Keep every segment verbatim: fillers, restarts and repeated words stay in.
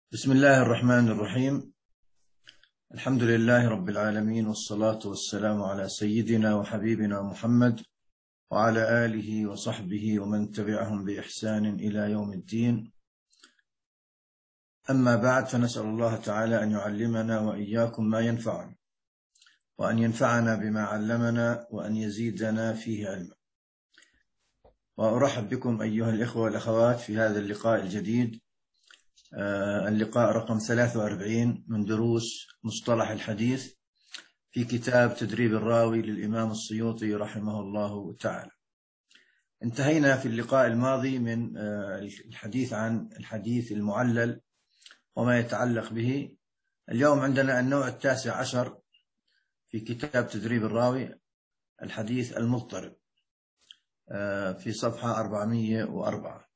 بسم الله الرحمن الرحيم. الحمد لله رب العالمين، والصلاة والسلام على سيدنا وحبيبنا محمد وعلى آله وصحبه ومن تبعهم بإحسان إلى يوم الدين. أما بعد، فنسأل الله تعالى أن يعلمنا وإياكم ما ينفعنا، وأن ينفعنا بما علمنا، وأن يزيدنا فيه علما. وأرحب بكم أيها الإخوة والأخوات في هذا اللقاء الجديد، اللقاء رقم ثلاثة وأربعين من دروس مصطلح الحديث في كتاب تدريب الراوي للإمام السيوطي رحمه الله تعالى. انتهينا في اللقاء الماضي من الحديث عن الحديث المعلل وما يتعلق به. اليوم عندنا النوع التاسع عشر في كتاب تدريب الراوي، الحديث المضطرب، في صفحة أربعمئة وأربعة.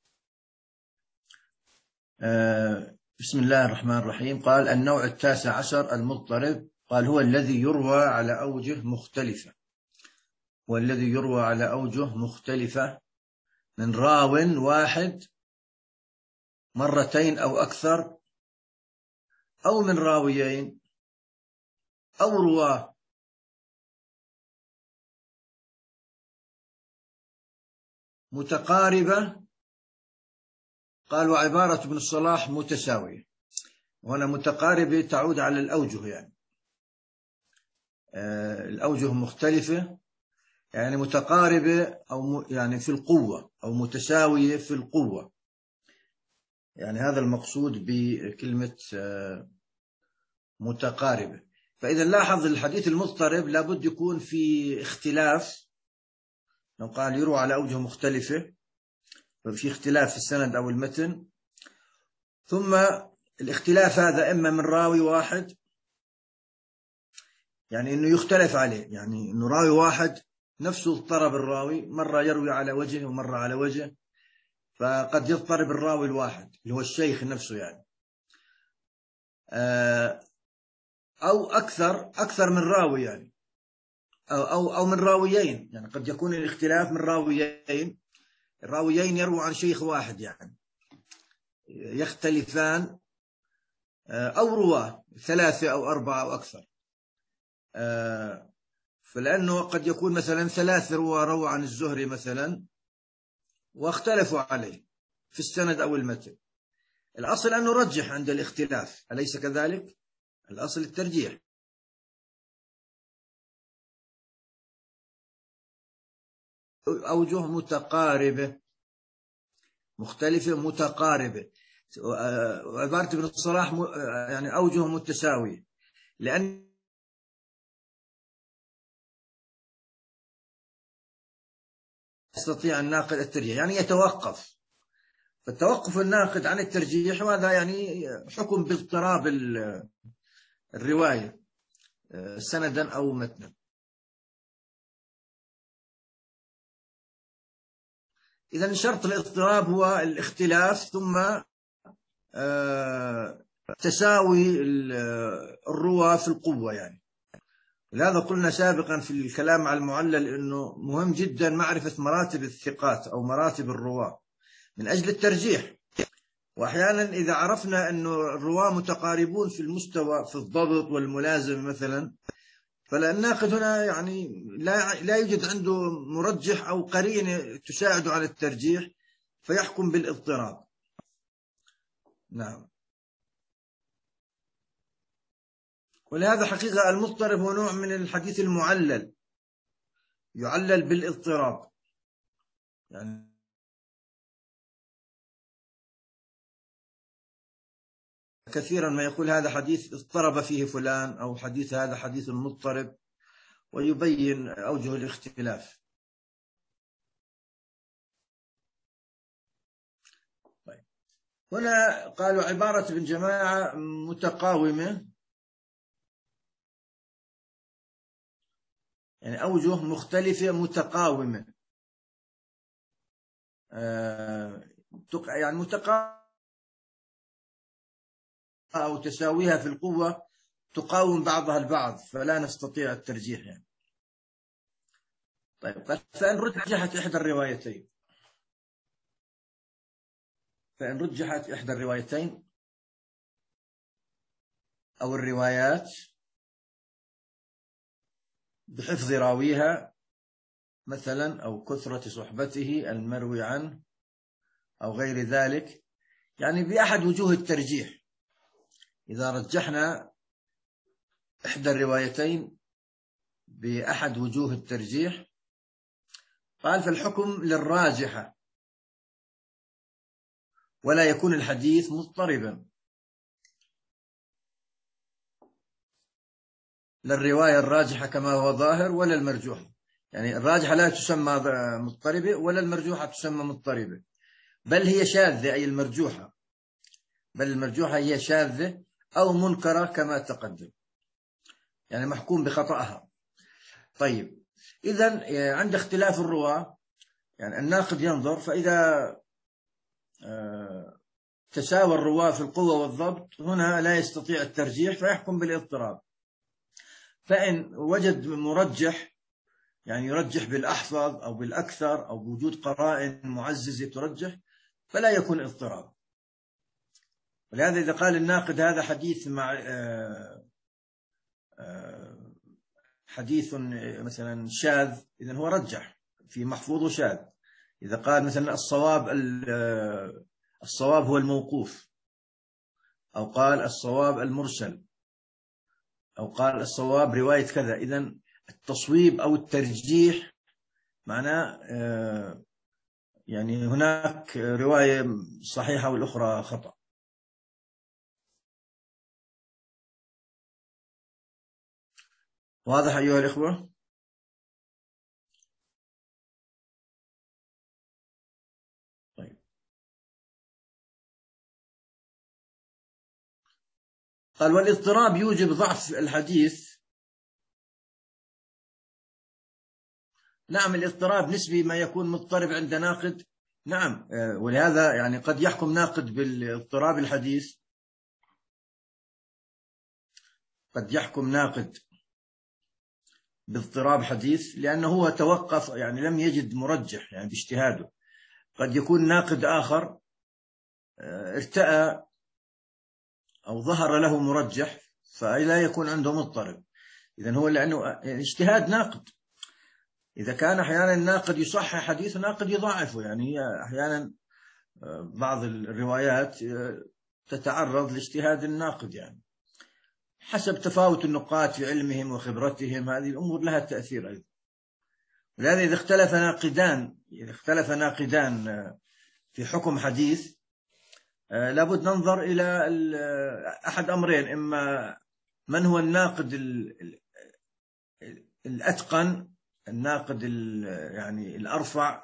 بسم الله الرحمن الرحيم. قال: النوع التاسع عشر المضطرب، قال: هو الذي يروى على أوجه مختلفة والذي يروى على أوجه مختلفة من راو واحد مرتين أو أكثر، أو من راويين أو رواه متقاربة. قال: وعبارة ابن الصلاح متساوية. وهنا متقاربة تعود على الأوجه، يعني آه الأوجه مختلفة، يعني متقاربة أو يعني في القوة، أو متساوية في القوة. يعني هذا المقصود بكلمة آه متقاربة. فإذا لاحظ الحديث المضطرب لابد يكون في اختلاف. لو قال يروى على أوجه مختلفة، ففي اختلاف في السند أو المتن، ثم الاختلاف هذا إما من راوي واحد، يعني إنه يختلف عليه، يعني إنه راوي واحد نفسه اضطرب الراوي، مرة يروي على وجه ومرة على وجه، فقد يضطرب الراوي الواحد اللي هو الشيخ نفسه، يعني أو أكثر أكثر من راوي، يعني أو أو أو من راويين، يعني قد يكون الاختلاف من راويين، الراويين يروي عن شيخ واحد، يعني يختلفان، أو رواه ثلاثة أو أربعة أو أكثر. فلأنه قد يكون مثلا ثلاثة روى روى عن الزهري مثلا واختلفوا عليه في السند أو المتن، الأصل أنه رجح عند الاختلاف، أليس كذلك؟ الأصل الترجيح. أوجه متقاربة، مختلفة متقاربة. وعبارة ابن الصلاح يعني أوجه متساوية، لأن يستطيع الناقد الترجيح، يعني يتوقف. فالتوقف الناقد عن الترجيح، وهذا يعني حكم باضطراب الرواية سندا أو متنا. إذن شرط الاضطراب هو الاختلاف، ثم تساوي الرواة في القوة. يعني لهذا قلنا سابقا في الكلام على المعلل أنه مهم جدا معرفة مراتب الثقات أو مراتب الرواة من أجل الترجيح. وأحيانا إذا عرفنا أن الرواة متقاربون في المستوى في الضبط والملازمة مثلا، فالناقد هنا يعني لا لا يوجد عنده مرجح أو قرينة تساعد على الترجيح، فيحكم بالاضطراب. نعم. ولهذا حقيقة المضطرب هو نوع من الحديث المعلل، يعلل بالاضطراب. يعني كثيرا ما يقول هذا حديث اضطرب فيه فلان، أو حديث هذا حديث مضطرب، ويبين أوجه الاختلاف. طيب. هنا قالوا عبارة ابن جماعة متقاومة، يعني أوجه مختلفة متقاومة، آه يعني متقاومة أو تساويها في القوة، تقاوم بعضها البعض، فلا نستطيع الترجيح يعني. طيب. فإن رجحت إحدى الروايتين فإن رجحت إحدى الروايتين أو الروايات بحفظ راويها مثلا، أو كثرة صحبته المروي عنه، أو غير ذلك، يعني بأحد وجوه الترجيح. إذا رجحنا إحدى الروايتين بأحد وجوه الترجيح، قال فالحكم للراجحة، ولا يكون الحديث مضطربا. لا الرواية الراجحة كما هو ظاهر ولا المرجوحة، يعني الراجحة لا تسمى مضطربة ولا المرجوحة تسمى مضطربة، بل هي شاذة، أي المرجوحة، بل المرجوحة هي شاذة أو منكرة كما تقدم، يعني محكوم بخطأها. طيب، إذن عند اختلاف الرواة يعني الناقد ينظر، فإذا تساوى الرواة في القوة والضبط هنا لا يستطيع الترجيح فيحكم بالاضطراب. فإن وجد مرجح، يعني يرجح بالأحفظ أو بالأكثر أو بوجود قرائن معززة ترجح، فلا يكون اضطراب. ولهذا إذا قال الناقد هذا حديث مع حديث مثلا شاذ، إذن هو رجح في محفوظ شاذ. إذا قال مثلا الصواب الصواب هو الموقوف، أو قال الصواب المرسل، أو قال الصواب رواية كذا، إذن التصويب أو الترجيح معناه يعني هناك رواية صحيحة والأخرى خطأ. واضح أيها الإخوة؟ طيب، قال والاضطراب يوجب ضعف الحديث. نعم، الاضطراب نسبي، ما يكون مضطرب عند ناقد، نعم، ولهذا يعني قد يحكم ناقد بالاضطراب الحديث، قد يحكم ناقد باضطراب حديث لأنه هو توقف، يعني لم يجد مرجح يعني باجتهاده. قد يكون ناقد آخر ارتأى أو ظهر له مرجح فلا يكون عنده مضطرب. إذن هو لأنه يعني اجتهاد ناقد. إذا كان أحيانا الناقد يصحح حديث ناقد يضاعفه، يعني هي أحيانا بعض الروايات تتعرض لاجتهاد الناقد، يعني حسب تفاوت النقاط في علمهم وخبرتهم، هذه الأمور لها تأثير أيضا. ولهذا إذا اختلف ناقدان إذا اختلف ناقدان في حكم حديث، لابد ننظر إلى أحد أمرين: إما من هو الناقد الأتقن، الناقد يعني الأرفع،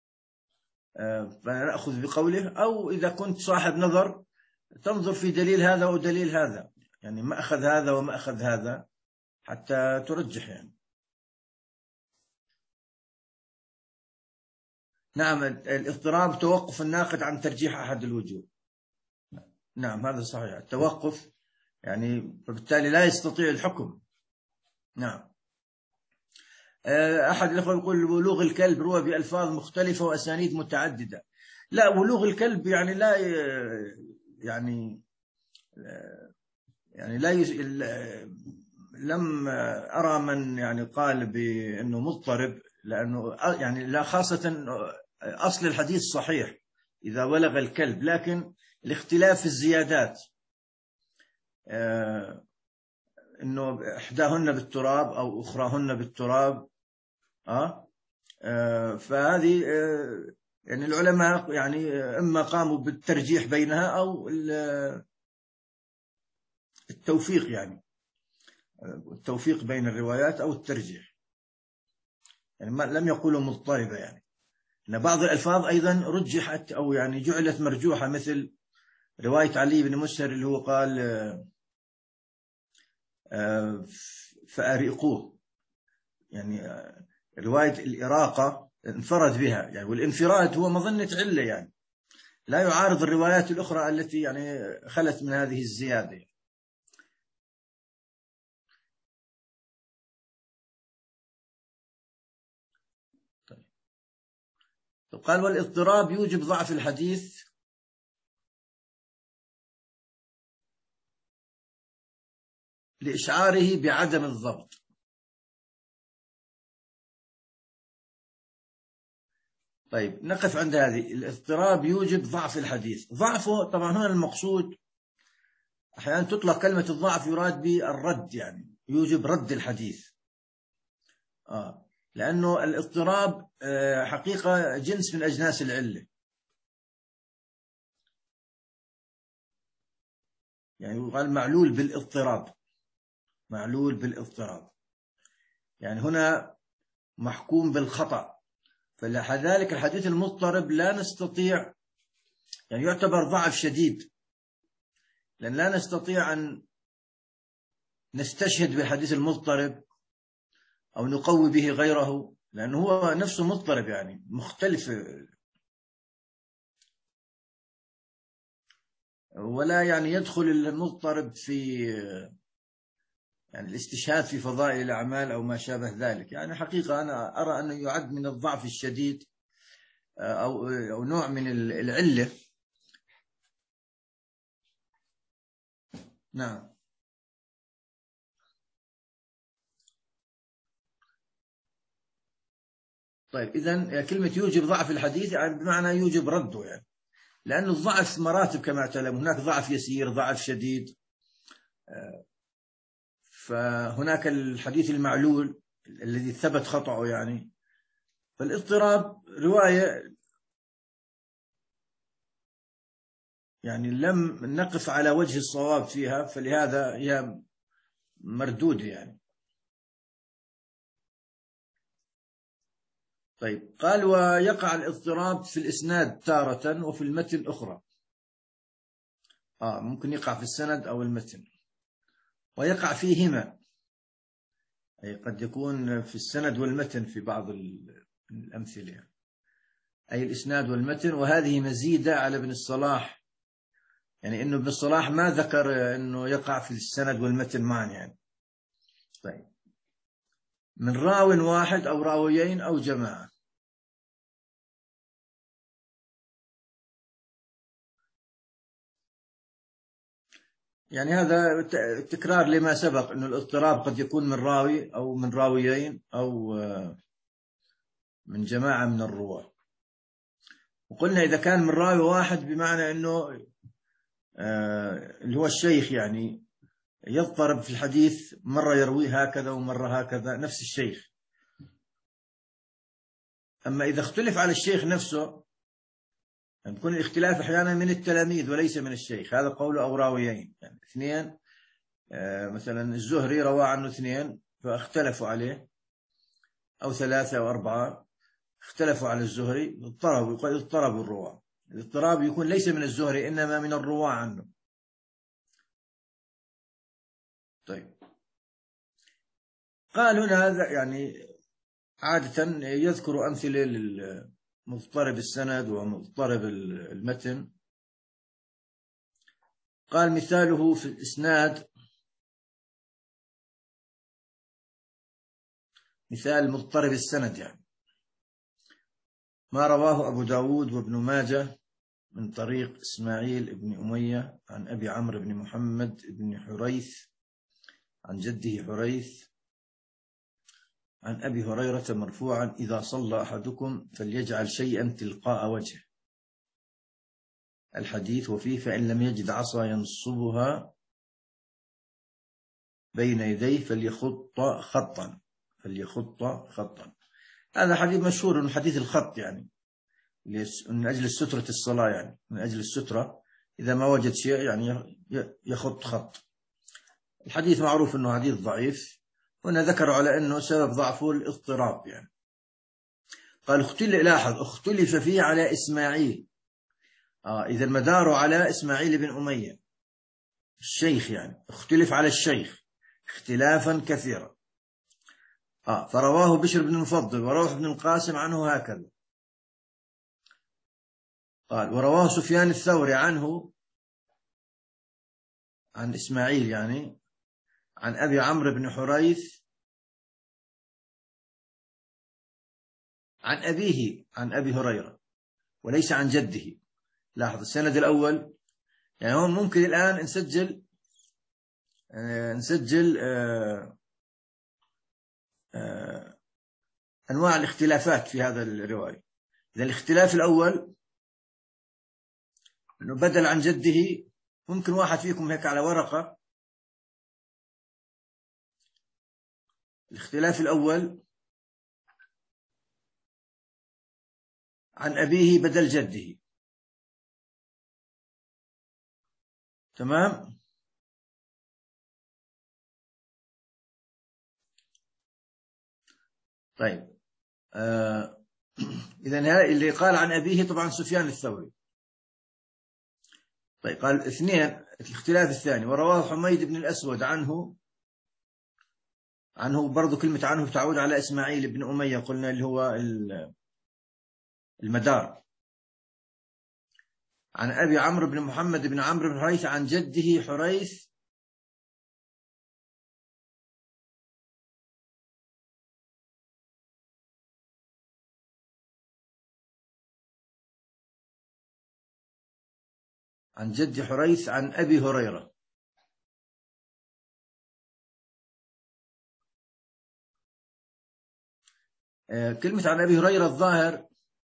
فنأخذ بقوله، أو إذا كنت صاحب نظر تنظر في دليل هذا ودليل هذا، يعني ما أخذ هذا وما أخذ هذا حتى ترجح يعني. نعم، الاضطراب توقف الناقد عن ترجيح أحد الوجوه. نعم هذا صحيح، التوقف يعني، فبالتالي لا يستطيع الحكم. نعم. أحد الأخوة يقول بلوغ الكلب روى بألفاظ مختلفة وأسانيد متعددة. لا، بلوغ الكلب يعني لا يعني يعني لا يز... لم أرى من يعني قال بأنه مضطرب، لأنه يعني لا، خاصة أصل الحديث صحيح إذا بلغ الكلب، لكن الاختلاف في الزيادات، إنه إحداهن بالتراب أو أخراهن بالتراب، أه, آه فهذه آه يعني العلماء يعني إما قاموا بالترجيح بينها أو التوفيق، يعني التوفيق بين الروايات أو الترجيح، يعني ما لم يقولوا مضطربة، يعني أن بعض الألفاظ أيضا رجحت أو يعني جعلت مرجوحة، مثل رواية علي بن مسهر اللي هو قال آه فأريقوه، يعني رواية الإراقة انفرد بها، يعني والانفراد هو مظنة علة، يعني لا يعارض الروايات الأخرى التي يعني خلت من هذه الزيادة. طيب. قال والاضطراب يوجب ضعف الحديث لإشعاره بعدم الضبط. طيب نقف عند هذه. الاضطراب يوجب ضعف الحديث. ضعفه طبعا هنا المقصود، أحيانا تطلق كلمة الضعف يراد به الرد، يعني يوجب رد الحديث. آه. لأنه الاضطراب حقيقة جنس من أجناس العلة، يعني يقال معلول بالاضطراب، معلول بالاضطراب، يعني هنا محكوم بالخطأ. فلذلك الحديث المضطرب لا نستطيع، يعني يعتبر ضعف شديد، لأن لا نستطيع أن نستشهد بالحديث المضطرب أو نقوي به غيره، لأنه هو نفسه مضطرب، يعني مختلف، ولا يعني يدخل المضطرب في يعني الاستشهاد في فضائل الأعمال أو ما شابه ذلك. يعني حقيقة أنا أرى أنه يعد من الضعف الشديد أو أو نوع من العلة. نعم. طيب إذن كلمة يوجب ضعف الحديث يعني بمعنى يوجب رده، يعني لأن الضعف مراتب كما تعلم، هناك ضعف يسير، ضعف شديد. فهناك الحديث المعلول الذي ثبت خطأه، يعني فالاضطراب رواية يعني لم نقف على وجه الصواب فيها، فلهذا هي مردودة يعني. طيب قال ويقع الاضطراب في الإسناد تارة وفي المتن أخرى. آه ممكن يقع في السند أو المتن، ويقع فيهما، أي قد يكون في السند والمتن في بعض الأمثلة، أي الإسناد والمتن. وهذه مزيدة على ابن الصلاح، يعني إنه ابن الصلاح ما ذكر إنه يقع في السند والمتن معا يعني. طيب من راو واحد أو راويين أو جماعة. يعني هذا تكرار لما سبق، إنه الاضطراب قد يكون من راوي أو من راويين أو من جماعة من الرواة. وقلنا إذا كان من راوي واحد بمعنى إنه اللي هو الشيخ، يعني يضطرب في الحديث، مرة يروي هكذا ومرة هكذا، نفس الشيخ. أما إذا اختلف على الشيخ نفسه، يكون الاختلاف أحيانا من التلاميذ وليس من الشيخ، هذا قول أو راويين، يعني اثنين، مثلا الزهري روى عنه اثنين فاختلفوا عليه، أو ثلاثة أو أربعة اختلفوا على الزهري، اضطربوا، يقول اضطربوا الرواة. الاضطراب يكون ليس من الزهري إنما من الرواة عنه. طيب قال هنا هذا يعني عادة يذكر أمثلة للمضطرب السند ومضطرب المتن. قال مثاله في الإسناد، مثال مضطرب السند يعني ما رواه أبو داود وابن ماجه من طريق إسماعيل بن أمية عن أبي عمرو بن محمد بن حريث عن جده حريث عن أبي هريرة مرفوعا إذا صلى أحدكم فليجعل شيئا تلقاء وجهه الحديث، وفيه فإن لم يجد عصا ينصبها بين يديه فليخط خطا فليخط خطا. هذا حديث مشهور من حديث الخط، يعني من أجل سترة الصلاة، يعني من أجل السترة إذا ما وجد شيء يعني يخط خط. الحديث معروف أنه حديث ضعيف، هنا ذكروا على أنه سبب ضعفه الاضطراب يعني. قال اختلف، لاحظ اختلف فيه على إسماعيل. آه إذا المدار على إسماعيل بن أمية الشيخ، يعني اختلف على الشيخ اختلافا كثيرا. آه فرواه بشر بن المفضل وروح بن القاسم عنه هكذا. قال ورواه سفيان الثوري عنه عن إسماعيل، يعني عن أبي عمرو بن حريث عن أبيه عن أبي هريرة وليس عن جده. لاحظ السند الأول، يعني هون ممكن الآن نسجل نسجل أنواع الاختلافات في هذا الرواية. إذا الاختلاف الأول أنه بدل عن جده، ممكن واحد فيكم هيك على ورقة. الاختلاف الأول عن أبيه بدل جده. تمام. طيب آه إذا اللي قال عن أبيه طبعا سفيان الثوري. طيب قال اثنين. الاختلاف الثاني ورواه حميد بن الأسود عنه عنه برضو كلمة عنه تعود على إسماعيل بن أمية، قلنا اللي هو المدار. عن أبي عمرو بن محمد بن عمرو بن حريث عن جده حريث عن جد حريث عن أبي هريرة. كلمة عن أبي هريرة الظاهر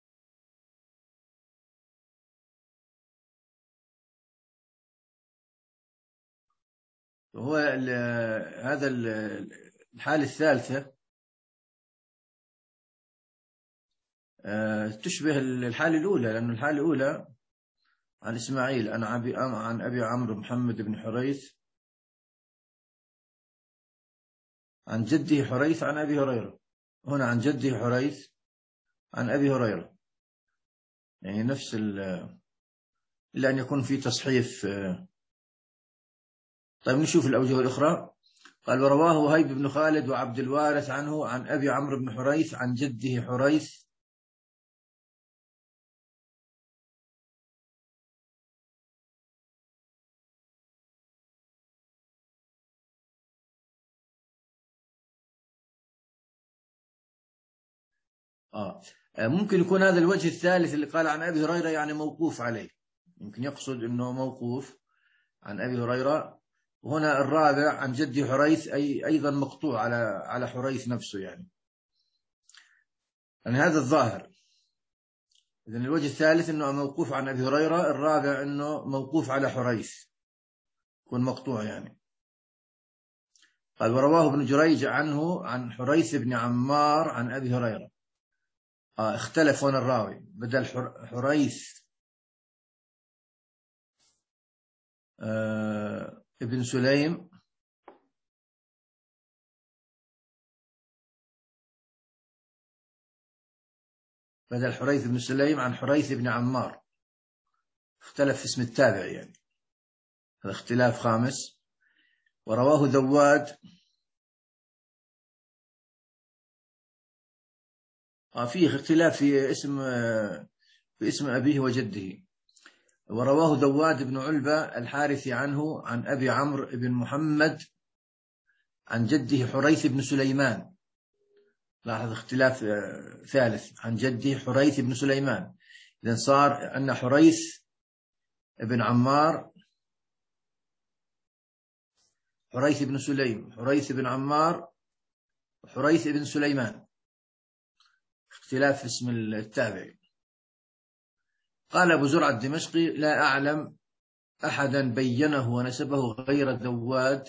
هو هذا الحالة الثالثة تشبه الحالة الأولى، لأن الحالة الأولى عن إسماعيل عن أبي عن أبي عمرو محمد بن حريث عن جده حريث عن أبي هريرة. هنا عن جده حريث عن أبي هريرة، يعني نفس إلا أن يكون في تصحيف. طيب نشوف الأوجه الأخرى. قال ورواه وهيب بن خالد وعبد الوارث عنه عن أبي عمرو بن حريث عن جده حريث آه. ممكن يكون هذا الوجه الثالث اللي قال عن أبي هريرة يعني موقوف عليه، يمكن يقصد أنه موقوف عن أبي هريرة. وهنا الرابع عن جدي حريث أي أيضا مقطوع على على حريث نفسه، يعني يعني هذا الظاهر. إذن الوجه الثالث أنه موقوف عن أبي هريرة، الرابع أنه موقوف على حريث، يكون مقطوع يعني. قال ورواه ابن جريج عنه عن حريث بن عمار عن أبي هريرة. آه اختلف هنا الراوي، بدل حريث آه ابن سليم بدل حريث بن سليم عن حريث بن عمار، اختلف في اسم التابع، يعني هذا اختلاف خامس. ورواه ذواد آه فيه اختلاف في اسم آه في اسم أبيه وجده. ورواه ذواد بن علبة الحارثي عنه عن أبي عمرو بن محمد عن جده حريث بن سليمان. لاحظ اختلاف آه ثالث عن جده حريث بن سليمان. إذن صار أن حريث بن عمار حريث بن سليم حريث بن عمار حريث بن سليمان، اختلاف في اسم التابع. قال أبو زرعة الدمشقي لا أعلم أحدا بينه ونسبه غير الذواد،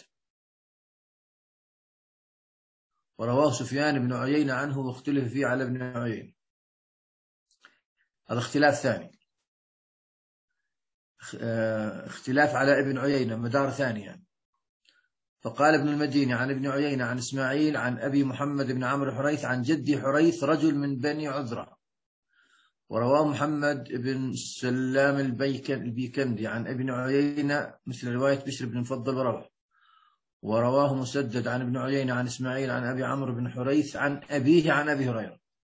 ورواه سفيان بن عيينة عنه واختلف فيه على ابن عيينة. هذا اختلاف ثاني، اختلاف على ابن عيينة مدار ثاني يعني. فقال ابن المديني عن ابن عيينة عن إسماعيل عن أبي محمد بن عمرو حريث عن جدي حريث رجل من بني عذرة. ورواه محمد بن سلام البيكندي عن ابن عيينة مثل رواية بشر بن مفضل وروح. ورواه مسدد عن ابن عيينة عن إسماعيل عن أبي عمرو بن حريث عن أبيه عن أبي هريرة.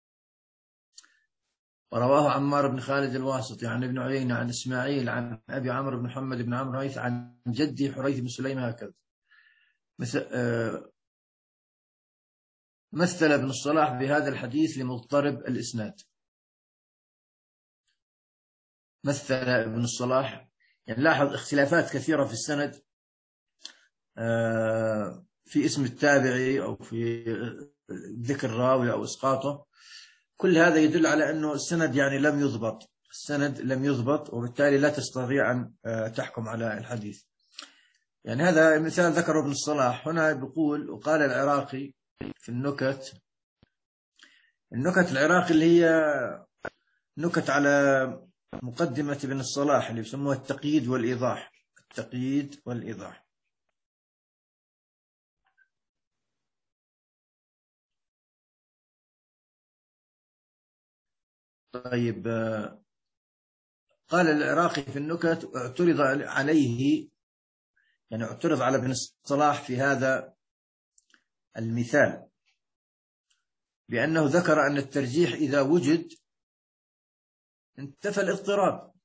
ورواه عمار بن خالد الواسطي عن ابن عيينة عن إسماعيل عن أبي عمرو بن محمد بن عمرو حريث عن جدي حريث بن سليم هكذا. مثل مثل ابن الصلاح بهذا الحديث لمضطرب الإسناد. مثل ابن الصلاح، يعني لاحظ اختلافات كثيرة في السند، في اسم التابعي أو في ذكر الراوي أو إسقاطه، كل هذا يدل على أنه السند يعني لم يضبط، السند لم يضبط، وبالتالي لا تستطيع أن تحكم على الحديث. يعني هذا مثال ذكره ابن الصلاح هنا، بيقول وقال العراقي في النكت، النكت العراقي اللي هي نكت على مقدمة ابن الصلاح اللي يسموها التقييد والإيضاح، التقييد والإيضاح. طيب، قال العراقي في النكت اعترض عليه، يعني اعترض على ابن الصلاح في هذا المثال بأنه ذكر أن الترجيح إذا وجد انتفى الاضطراب،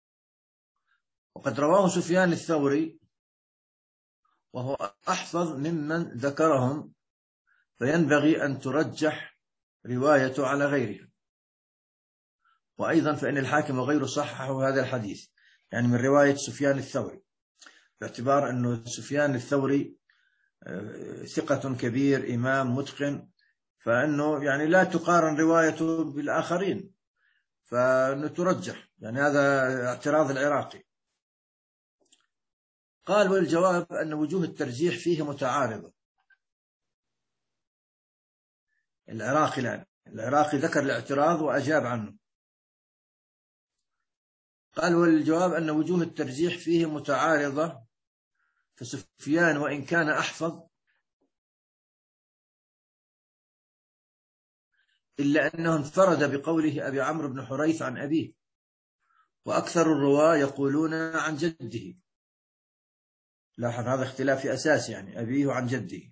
وقد رواه سفيان الثوري وهو أحفظ ممن ذكرهم، فينبغي أن ترجح روايته على غيرها. وأيضا فإن الحاكم وغيره صححوا هذا الحديث، يعني من رواية سفيان الثوري، باعتبار أنه سفيان الثوري ثقة كبير إمام متقن، فإنه يعني لا تقارن روايته بالآخرين، فإنه ترجح. يعني هذا اعتراض العراقي. قال والجواب أن وجوه الترجيح فيه متعارضة. العراقي الآن العراقي ذكر الاعتراض وأجاب عنه. قال والجواب أن وجوه الترجيح فيه متعارضة، فسفيان وإن كان أحفظ إلا أنه انفرد بقوله أبي عمرو بن حريث عن أبيه، وأكثر الرواة يقولون عن جده. لاحظ هذا اختلاف في أساس، يعني أبيه عن جده.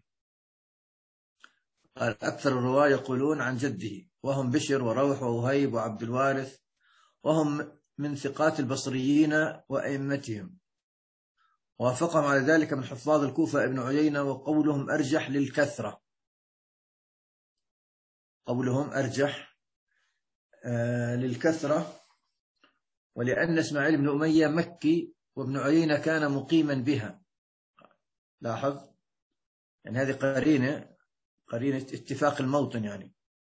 قال أكثر الرواة يقولون عن جده، وهم بشر وروح ووهيب وعبد الوارث، وهم من ثقات البصريين وأئمتهم. وافقهم على ذلك من حفاظ الكوفة ابن عيينة، وقولهم أرجح للكثرة، قولهم أرجح آه للكثرة، ولأن إسماعيل بن أمية مكي وابن عيينة كان مقيما بها. لاحظ يعني هذه قرينة قرينة اتفاق الموطن، يعني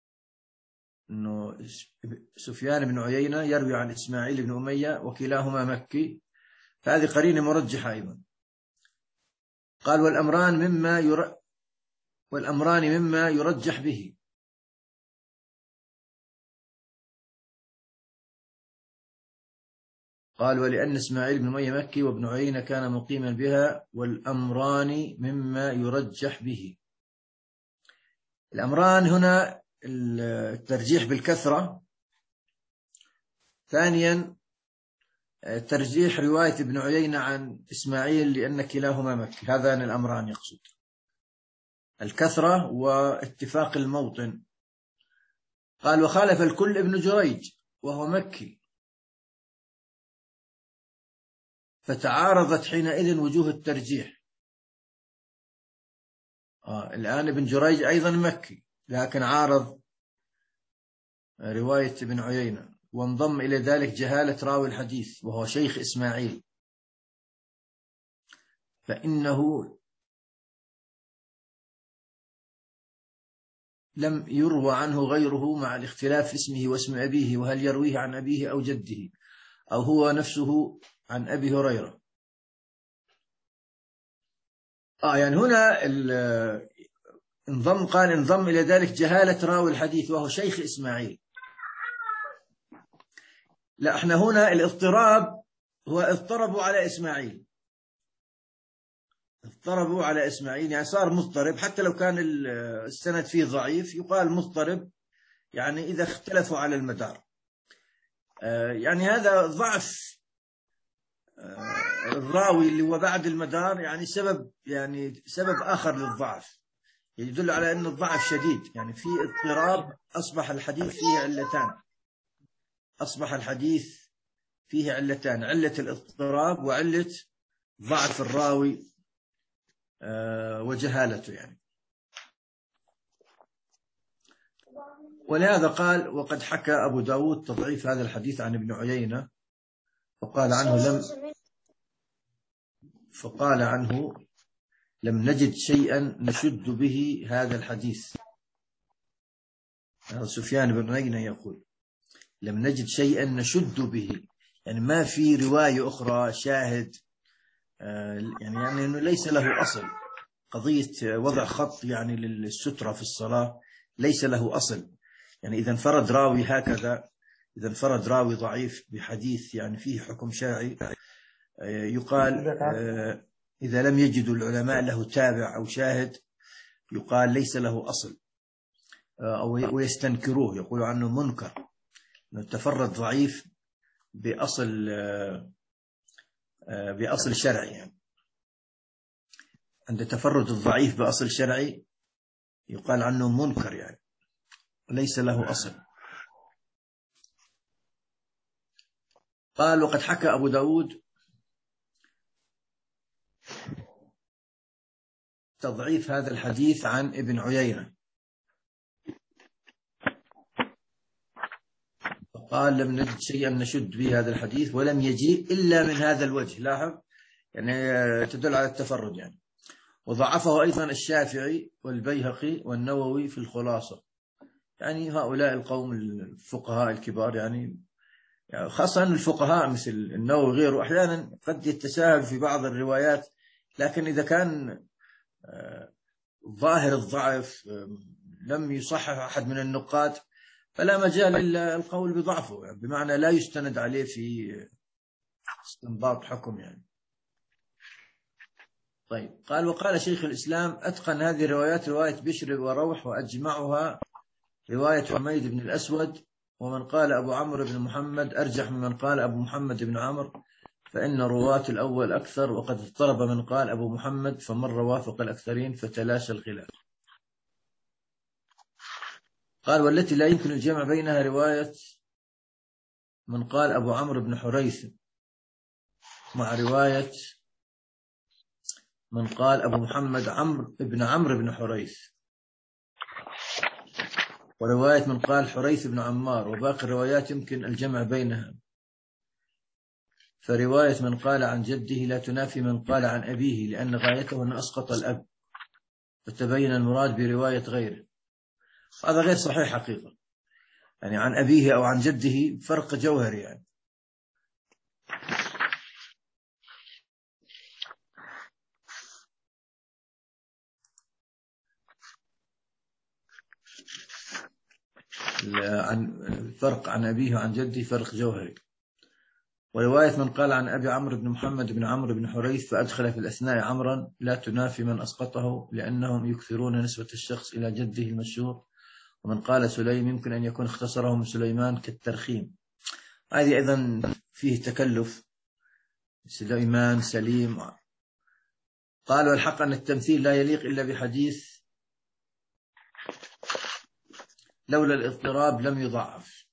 أنه سفيان بن عيينة يروي عن إسماعيل بن أمية وكلاهما مكي، فهذه قرينة مرجحة أيضا. قال والأمران مما ير... والأمران مما يرجح به. قال ولأن إسماعيل بن أمية مكي وابن عيينة كان مقيما بها، والأمران مما يرجح به. الأمران هنا الترجيح بالكثرة، ثانيا ترجيح رواية ابن عيينة عن إسماعيل لأن كلاهما مكي. هذان الأمران يقصد الكثرة واتفاق الموطن. قال وخالف الكل ابن جريج وهو مكي، فتعارضت حينئذ وجوه الترجيح. آه الآن ابن جريج أيضا مكي، لكن عارض رواية ابن عيينة، وانضم إلى ذلك جهالة راوي الحديث وهو شيخ إسماعيل، فإنه لم يروى عنه غيره مع الاختلاف في اسمه واسم أبيه، وهل يرويه عن أبيه أو جده أو هو نفسه عن أبي هريرة. آه يعني هنا انضم قال انضم إلى ذلك جهالة راوي الحديث وهو شيخ إسماعيل. لا احنا هنا الاضطراب هو اضطربوا على إسماعيل، اضطربوا على إسماعيل، يعني صار مضطرب، حتى لو كان السند فيه ضعيف يقال مضطرب، يعني إذا اختلفوا على المدار. آه يعني هذا ضعف آه الراوي اللي هو بعد المدار، يعني سبب يعني سبب آخر للضعف، يدل على أن الضعف شديد، يعني في اضطراب، أصبح الحديث فيه علتان، أصبح الحديث فيه علتان، علة الاضطراب وعلة ضعف الراوي وجهالته يعني. ولهذا قال وقد حكى أبو داود تضعيف هذا الحديث عن ابن عيينة، فقال عنه لم فقال عنه لم نجد شيئا نشد به هذا الحديث. سفيان بن عيينة يقول لم نجد شيئا نشد به، يعني ما في رواية أخرى شاهد، يعني يعني أنه ليس له أصل. قضية وضع خط يعني للسترة في الصلاة ليس له أصل. يعني إذا انفرد راوي هكذا، إذا انفرد راوي ضعيف بحديث يعني فيه حكم شرعي، يقال إذا لم يجدوا العلماء له تابع أو شاهد يقال ليس له أصل، أو ويستنكروه، يقولوا عنه منكر، أنه تفرد ضعيف بأصل بأصل شرعي. يعني عند تفرد الضعيف بأصل شرعي يقال عنه منكر، يعني ليس له أصل. قال وقد حكى أبو داود تضعيف هذا الحديث عن ابن عيينة، قال لم نجد شيئا نشد به هذا الحديث ولم يجيء إلا من هذا الوجه. لاحظ يعني تدل على التفرد يعني. وضعفه أيضا الشافعي والبيهقي والنووي في الخلاصة. يعني هؤلاء القوم الفقهاء الكبار، يعني خاصة الفقهاء مثل النووي وغيره أحيانا قد يتساهل في بعض الروايات، لكن إذا كان ظاهر الضعف لم يصحح أحد من النقاد فلا مجال إلا القول بضعفه، يعني بمعنى لا يستند عليه في استنباط حكم يعني. طيب قال وقال شيخ الإسلام أتقن هذه الروايات رواية بشر وروح، وأجمعها رواية حميد بن الأسود، ومن قال أبو عمرو بن محمد أرجح ممن قال أبو محمد بن عمرو، فإن رواة الأول أكثر، وقد اضطرب من قال أبو محمد فمر وافق الأكثرين فتلاشى الخلاف. قال والتي لا يمكن الجمع بينها رواية من قال أبو عمرو بن حريث مع رواية من قال أبو محمد عمرو بن عمرو بن حريث، ورواية من قال حريث بن عمار، وباقي الروايات يمكن الجمع بينها. فرواية من قال عن جده لا تنافي من قال عن أبيه، لأن غايته أن أسقط الأب، فتبين المراد برواية غيره. هذا غير صحيح حقيقة، يعني عن أبيه أو عن جده فرق جوهري يعني. عن فرق عن أبيه وعن جده فرق جوهري. ورواية من قال عن أبي عمرو بن محمد بن عمرو بن حريث فأدخل في الأثناء عمرا لا تنافي من أسقطه، لأنهم يكثرون نسبة الشخص إلى جده المشهور. ومن قال سليم يمكن أن يكون اختصره من سليمان كالترخيم. هذه أيضا فيه تكلف، سليمان سليم. قال والحق أن التمثيل لا يليق إلا بحديث لولا الاضطراب لم يضعف،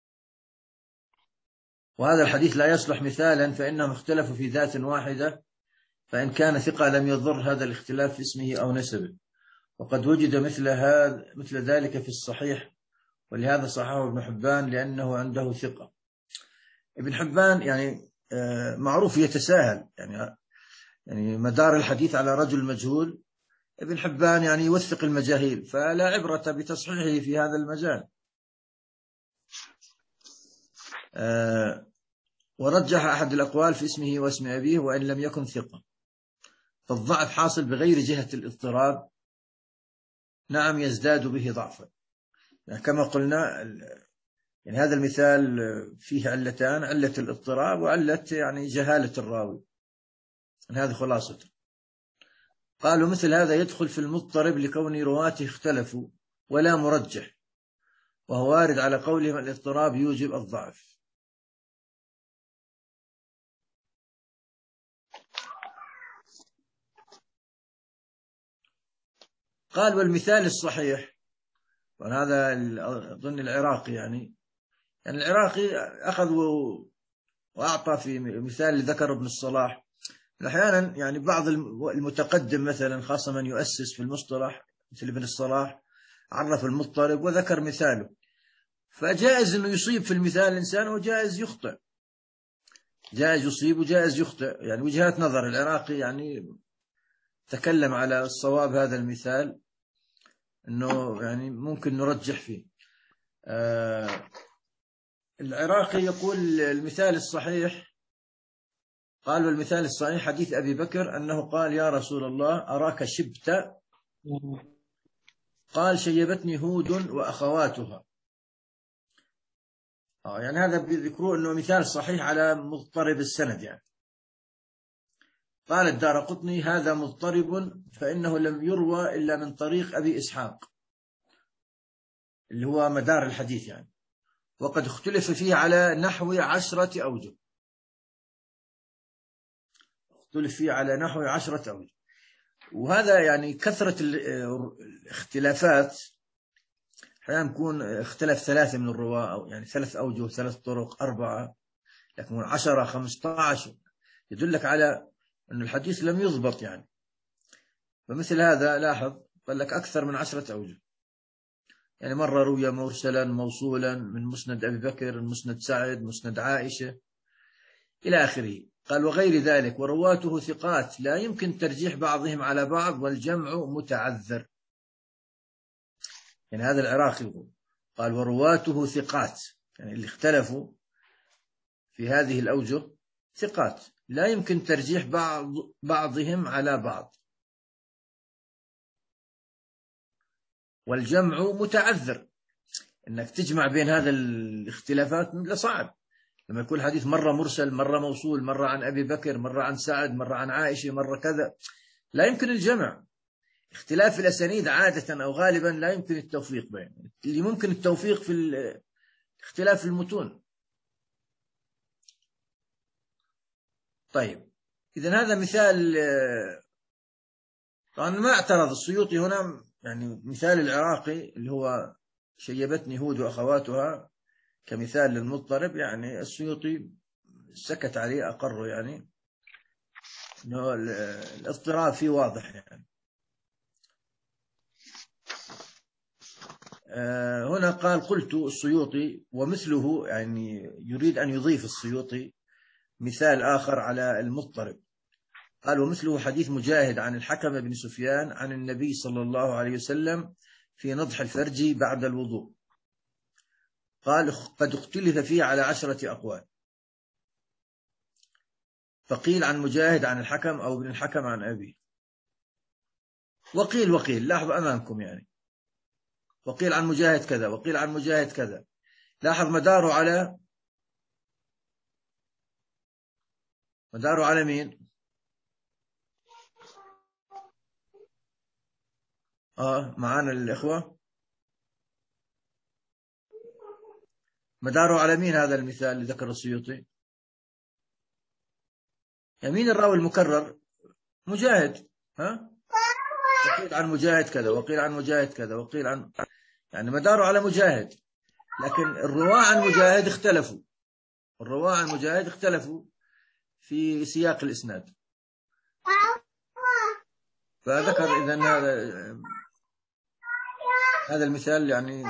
وهذا الحديث لا يصلح مثالا، فإنهم اختلفوا في ذات واحدة، فإن كان ثقة لم يضر هذا الاختلاف في اسمه أو نسبه، وقد وجد مثل هذا مثل ذلك في الصحيح، ولهذا صححه ابن حبان لأنه عنده ثقة. ابن حبان يعني معروف يتساهل، يعني يعني مدار الحديث على رجل مجهول. ابن حبان يعني يوثق المجاهيل، فلا عبرة بتصحيحه في هذا المجال. أه ورجح أحد الأقوال في اسمه واسم أبيه وإن لم يكن ثقة، فالضعف حاصل بغير جهة الاضطراب، نعم يزداد به ضعفا. يعني كما قلنا يعني هذا المثال فيه علتان، علة الاضطراب وعلة يعني جهالة الراوي، هذه خلاصته. قالوا مثل هذا يدخل في المضطرب لكون رواته اختلفوا ولا مرجح، وهو وارد على قولهم الاضطراب يوجب الضعف. قال والمثال الصحيح، وهذا أظن العراقي يعني يعني العراقي أخذ وأعطى في مثال ذكر ابن الصلاح. أحيانا يعني بعض المتقدم مثلا خاصة من يؤسس في المصطلح مثل ابن الصلاح عرف المضطرب وذكر مثاله، فجائز أنه يصيب في المثال الإنسان وجائز يخطئ، جائز يصيب وجائز يخطئ، يعني وجهات نظر العراقي يعني تكلم على الصواب هذا المثال، أنه يعني ممكن نرجح فيه. آه العراقي يقول المثال الصحيح، قال والمثال الصحيح حديث أبي بكر أنه قال يا رسول الله أراك شبت، قال شيبتني هود وأخواتها. آه يعني هذا بيذكروه أنه مثال صحيح على مضطرب السند يعني. قال الدارقطني هذا مضطرب فإنه لم يروى إلا من طريق أبي إسحاق اللي هو مدار الحديث يعني، وقد اختلف فيه على نحو عشرة أوجه، اختلف فيه على نحو عشرة أوجه. وهذا يعني كثرة الاختلافات، أحيانا يكون اختلف ثلاثة من الرواة، أو يعني ثلاث أوجه، ثلاث طرق، أربعة، لكن عشرة، خمسة عشر، يدلك على أن الحديث لم يضبط يعني. فمثل هذا لاحظ قال لك أكثر من عشرة أوجه، يعني مرة روي مرسلا موصولا من مسند أبي بكر، مسند سعد، مسند عائشة إلى آخره. قال وغير ذلك ورواته ثقات لا يمكن ترجيح بعضهم على بعض والجمع متعذر. يعني هذا العراقي يقول قال ورواته ثقات، يعني اللي اختلفوا في هذه الأوجه ثقات لا يمكن ترجيح بعض بعضهم على بعض والجمع متعذر. انك تجمع بين هذا الاختلافات صعب، لما يكون الحديث مرة مرسل، مرة موصول، مرة عن أبي بكر، مرة عن سعد، مرة عن عائشة، مرة كذا، لا يمكن الجمع. اختلاف الأسانيد عادة أو غالبا لا يمكن التوفيق بين، اللي ممكن التوفيق في اختلاف المتون. طيب إذن هذا مثال، طبعا ما اعترض السيوطي هنا، يعني مثال العراقي اللي هو شيبتني هود وأخواتها كمثال للمضطرب، يعني السيوطي سكت عليه، أقره يعني إنه الاضطراب فيه واضح يعني. هنا قال قلت السيوطي ومثله، يعني يريد أن يضيف السيوطي مثال آخر على المضطرب. قال ومثله حديث مجاهد عن الحكم بن سفيان عن النبي صلى الله عليه وسلم في نضح الفرج بعد الوضوء. قال قد اختلف فيه على عشرة أقوال، فقيل عن مجاهد عن الحكم أو ابن الحكم عن أبي، وقيل وقيل، لاحظ أمامكم يعني، وقيل عن مجاهد كذا، وقيل عن مجاهد كذا. لاحظ مداره على مداره على مين؟ آه معانا الإخوة، مداره على مين هذا المثال اللي ذكر السيوطي؟ يمين الراوي المكرر مجاهد، ها؟ وقيل عن مجاهد كذا، وقيل عن مجاهد كذا، وقيل عن، يعني مداره على مجاهد، لكن الرواة عن مجاهد اختلفوا، الرواة عن مجاهد اختلفوا في سياق الإسناد. فذكر إذن هذا هذا المثال يعني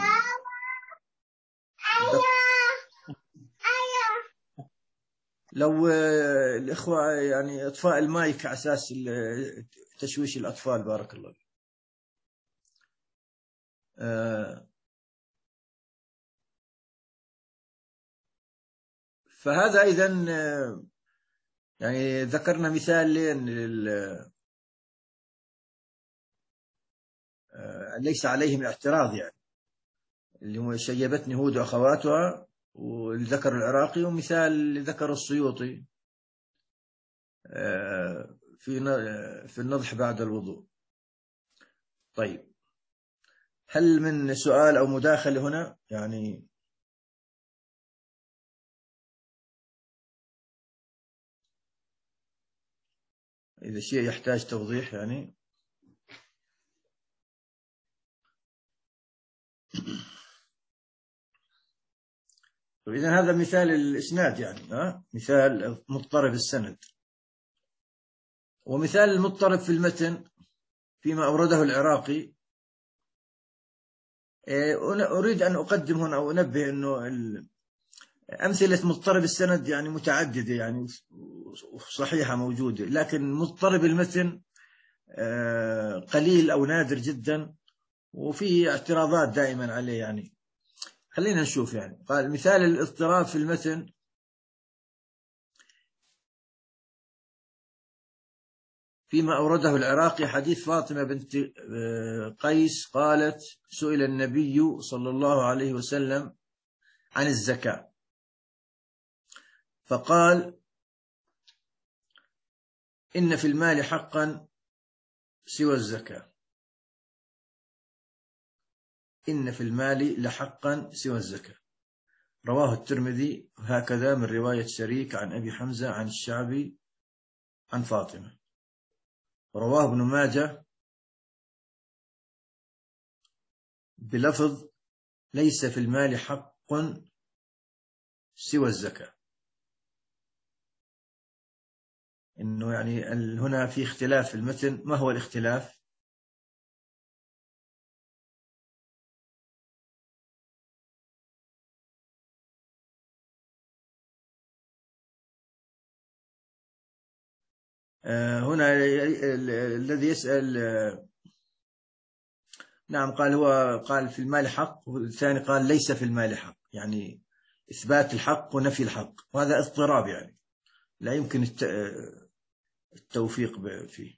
لو الإخوة يعني إطفاء المايك على أساس تشويش الأطفال، بارك الله. فهذا إذن يعني ذكرنا مثالين ليس عليهم اعتراض، يعني اللي هو شيبتني هود وأخواتها واللي ذكر العراقي، ومثال اللي ذكر السيوطي في في النضح بعد الوضوء. طيب هل من سؤال أو مداخلة هنا؟ يعني إذا شيء يحتاج توضيح يعني. طيب إذن هذا مثال الإسناد يعني، ها مثال مضطرب السند. ومثال المضطرب في المتن فيما أورده العراقي، أريد أن أقدم هنا أو أنبه أنه أمثلة مضطرب السند يعني متعددة يعني صحيحة موجودة، لكن مضطرب المتن قليل أو نادر جدا، وفي اعتراضات دائما عليه. يعني خلينا نشوف. يعني قال مثال الاضطراب في المتن: فيما أورده العراقي حديث فاطمة بنت قيس قالت: سئل النبي صلى الله عليه وسلم عن الزكاة فقال: إن في المال حقا سوى الزكاة، إن في المال لحقا سوى الزكاة. رواه الترمذي هكذا من رواية شريك عن أبي حمزة عن الشعبي عن فاطمة. رواه ابن ماجه بلفظ: ليس في المال حق سوى الزكاة. إنه يعني هنا في اختلاف في المتن. ما هو الاختلاف؟ هنا الذي يسأل نعم قال هو قال في المال حق، والثاني قال ليس في المال حق، يعني إثبات الحق ونفي الحق، وهذا اضطراب يعني لا يمكن التوفيق فيه.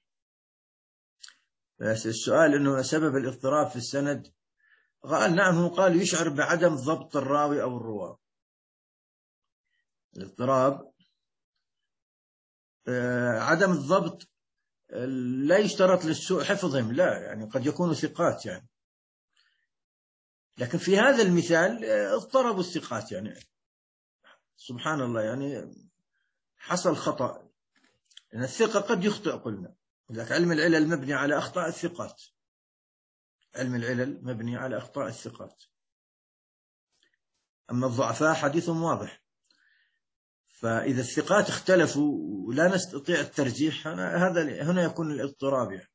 بس السؤال أنه سبب الاضطراب في السند، قال نعم هو قال يشعر بعدم ضبط الراوي أو الرواة. الاضطراب عدم الضبط لا يشترط للسوء حفظهم، لا، يعني قد يكونوا ثقات يعني، لكن في هذا المثال اضطربوا الثقات يعني سبحان الله، يعني حصل خطأ. لأن الثقة قد يخطئ قلنا، لذلك علم العلل مبني على أخطاء الثقات، علم العلل مبني على أخطاء الثقات. أما الضعفاء حديثهم واضح. فإذا الثقات اختلفوا ولا نستطيع الترجيح، هذا هنا يكون الاضطراب يعني.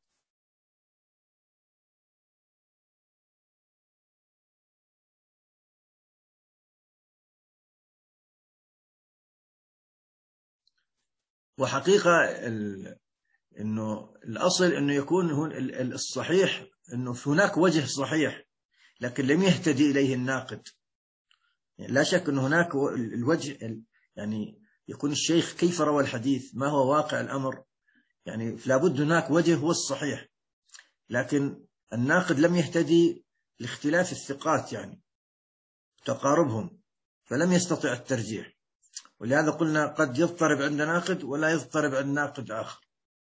وحقيقة إنه الأصل إنه يكون هون الصحيح إنه هناك وجه صحيح لكن لم يهتدي إليه الناقد. يعني لا شك أن هناك الوجه، يعني يكون الشيخ كيف روى الحديث، ما هو واقع الأمر، يعني لابد هناك وجه هو الصحيح، لكن الناقد لم يهتدي لاختلاف الثقات يعني تقاربهم، فلم يستطع الترجيح. ولهذا قلنا قد يضطرب عند ناقد ولا يضطرب عند ناقد آخر.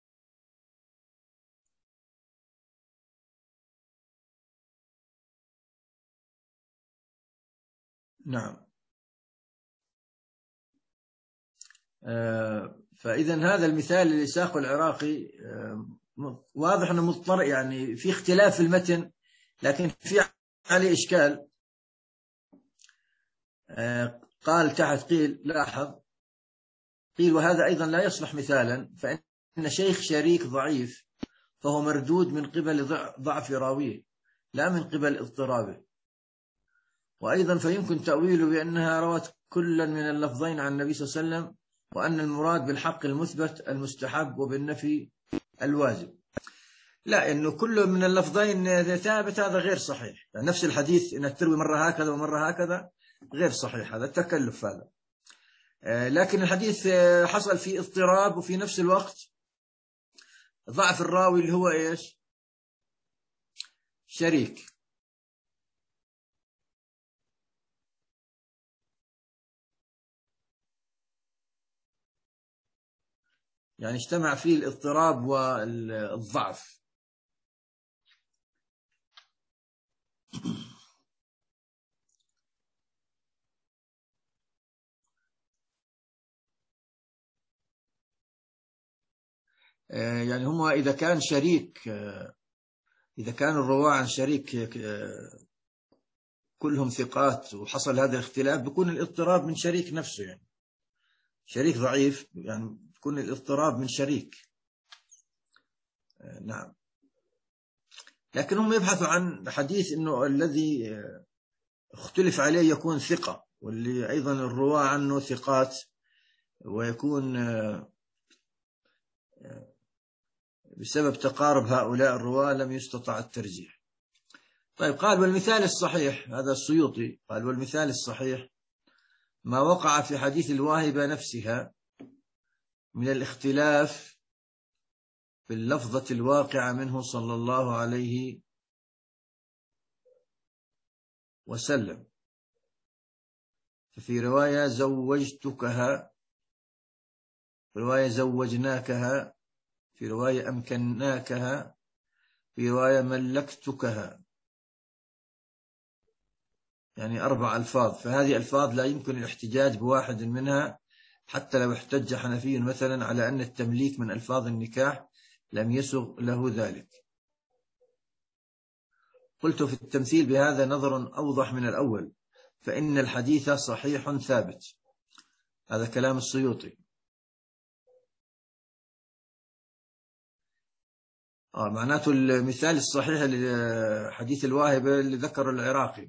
نعم. فإذا هذا المثال اللي ساقه العراقي واضح أنه مضطر، يعني في اختلاف في المتن لكن في عليه إشكال. قال تحت قيل، لاحظ قيل وهذا أيضا لا يصلح مثالا، فإن شيخ شريك ضعيف فهو مردود من قبل ضعف راويه لا من قبل اضطرابه. وأيضا فيمكن تأويله بأنها روت كلا من اللفظين عن النبي صلى الله عليه وسلم، وأن المراد بالحق المثبت المستحب وبالنفي الواجب. لا، إنه كل من اللفظين ثابت هذا غير صحيح، يعني نفس الحديث إنك تروي مرة هكذا ومرة هكذا غير صحيح، هذا التكلف هذا. لكن الحديث حصل فيه اضطراب وفي نفس الوقت ضعف الراوي اللي هو إيش؟ شريك. يعني اجتمع فيه الاضطراب والضعف. يعني هم إذا كان شريك، إذا كان الرواة عن شريك كلهم ثقات وحصل هذا الاختلاف بيكون الاضطراب من شريك نفسه، يعني شريك ضعيف يعني بيكون الاضطراب من شريك. نعم. لكن هم يبحثوا عن حديث إنه الذي اختلف عليه يكون ثقة، واللي أيضا الرواة عنه ثقات، ويكون بسبب تقارب هؤلاء الرواة لم يستطع الترجيح. طيب قال والمثال الصحيح، هذا السيوطي قال والمثال الصحيح ما وقع في حديث الواهبة نفسها من الاختلاف في اللفظة الواقعة منه صلى الله عليه وسلم، ففي رواية زوجتكها، في رواية زوجناكها، في رواية أمكناكها، في رواية ملكتكها، يعني أربع ألفاظ. فهذه ألفاظ لا يمكن الاحتجاج بواحد منها، حتى لو احتج حنفي مثلا على أن التمليك من ألفاظ النكاح لم يسغ له ذلك. قلت في التمثيل بهذا نظر أوضح من الأول، فإن الحديث صحيح ثابت. هذا كلام السيوطي. آه معناته المثال الصحيح لحديث الواهبة اللي ذكر العراقي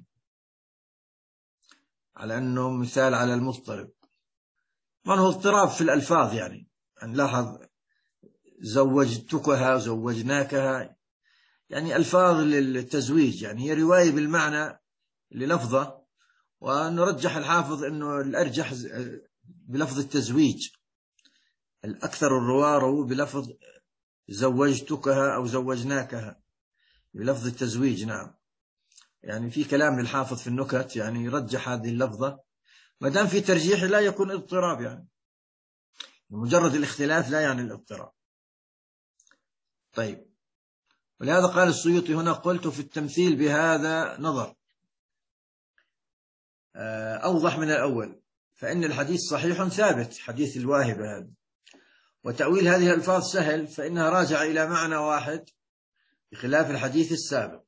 على أنه مثال على المضطرب، ما هو اضطراب في الألفاظ. يعني نلاحظ زوجتكها زوجناكها، يعني ألفاظ للتزويج، يعني هي رواية بالمعنى للفظة، ونرجح الحافظ أنه الأرجح بلفظ التزويج. الأكثر الرواة رووا بلفظ زوجتكها أو زوجناكها بلفظ التزويج. نعم، يعني في كلام للحافظ في النكت يعني يرجح هذه اللفظة، ما دام في ترجيح لا يكون اضطراب، يعني مجرد الاختلاف لا يعني الاضطراب. طيب، ولهذا قال السيوطي هنا قلت في التمثيل بهذا نظر أوضح من الأول، فإن الحديث صحيح ثابت، حديث الواهبة هذا، وتأويل هذه الألفاظ سهل، فإنها راجعة إلى معنى واحد بخلاف الحديث السابق.